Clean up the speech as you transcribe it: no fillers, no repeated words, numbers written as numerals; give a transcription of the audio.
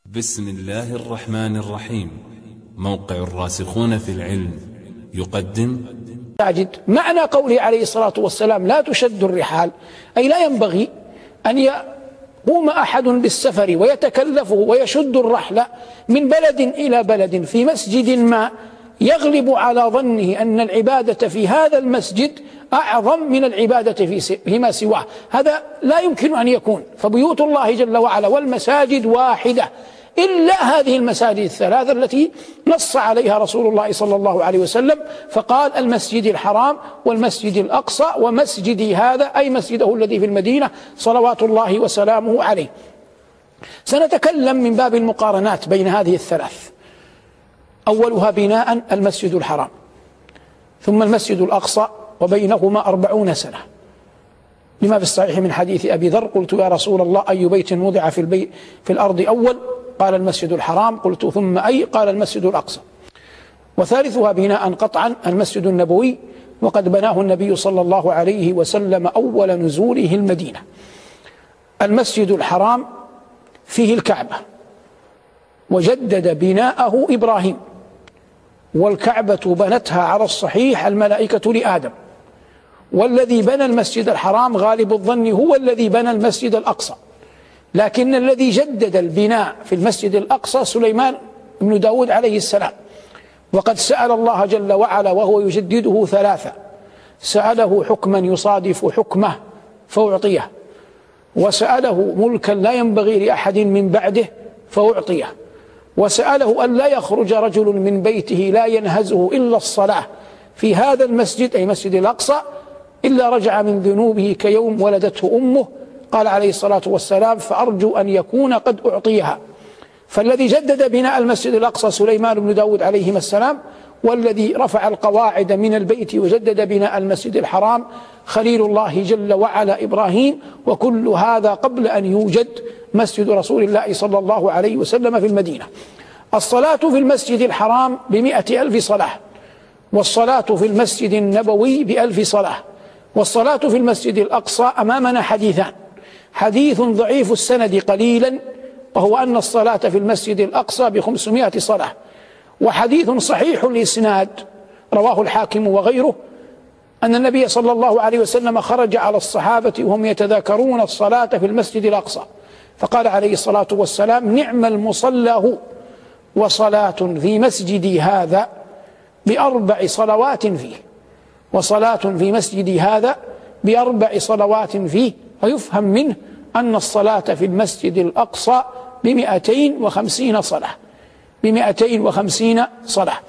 بسم الله الرحمن الرحيم. موقع الراسخون في العلم يقدم معنى قوله عليه الصلاة والسلام لا تشد الرحال، أي لا ينبغي أن يقوم أحد بالسفر ويتكلفه ويشد الرحل من بلد إلى بلد في مسجد ما يغلب على ظنه أن العبادة في هذا المسجد أعظم من العبادة فيما سواه. هذا لا يمكن أن يكون، فبيوت الله جل وعلا والمساجد واحدة إلا هذه المساجد الثلاثة التي نص عليها رسول الله صلى الله عليه وسلم، فقال المسجد الحرام والمسجد الأقصى ومسجدي هذا، أي مسجده الذي في المدينة صلوات الله وسلامه عليه. سنتكلم من باب المقارنات بين هذه الثلاث، أولها بناء المسجد الحرام، ثم المسجد الأقصى، وبينهما 40 سنة، لما في الصحيح من حديث أبي ذر: قلت يا رسول الله أي بيت وضع في الأرض أول؟ قال المسجد الحرام. قلت ثم أي؟ قال المسجد الأقصى. وثالثها بناء قطعا المسجد النبوي، وقد بناه النبي صلى الله عليه وسلم أول نزوله المدينة. المسجد الحرام فيه الكعبة، وجدد بناءه إبراهيم، والكعبة بنتها على الصحيح الملائكة لآدم، والذي بنى المسجد الحرام غالب الظن هو الذي بنى المسجد الأقصى، لكن الذي جدد البناء في المسجد الأقصى سليمان بن داود عليه السلام. وقد سأل الله جل وعلا وهو يجدده ثلاثة: سأله حكما يصادف حكمه فأعطيه، وسأله ملكا لا ينبغي لأحد من بعده فأعطيه، وسأله أن لا يخرج رجل من بيته لا ينهزه إلا الصلاة في هذا المسجد، أي مسجد الأقصى، إلا رجع من ذنوبه كيوم ولدته أمه. قال عليه الصلاة والسلام: فأرجو أن يكون قد أعطيها. فالذي جدد بناء المسجد الأقصى سليمان بن داود عليه السلام، والذي رفع القواعد من البيت وجدد بناء المسجد الحرام خليل الله جل وعلا إبراهيم. وكل هذا قبل أن يوجد مسجد رسول الله صلى الله عليه وسلم في المدينة. الصلاة في المسجد الحرام ب100,000 صلاة، والصلاة في المسجد النبوي ب1000 صلاة، والصلاة في المسجد الأقصى أمامنا حديثان: حديث ضعيف السند قليلا وهو أن الصلاة في المسجد الأقصى ب500 صلاة، وحديث صحيح الإسناد رواه الحاكم وغيره أن النبي صلى الله عليه وسلم خرج على الصحابة وهم يتذاكرون الصلاة في المسجد الأقصى، فقال عليه الصلاة والسلام: نعم المصلى هو، وصلاة في مسجدي هذا ب4 صلوات فيه، وصلاة في مسجدي هذا ب4 صلوات فيه. ويفهم منه أن الصلاة في المسجد الأقصى ب250 صلاة، ب250 صلاة.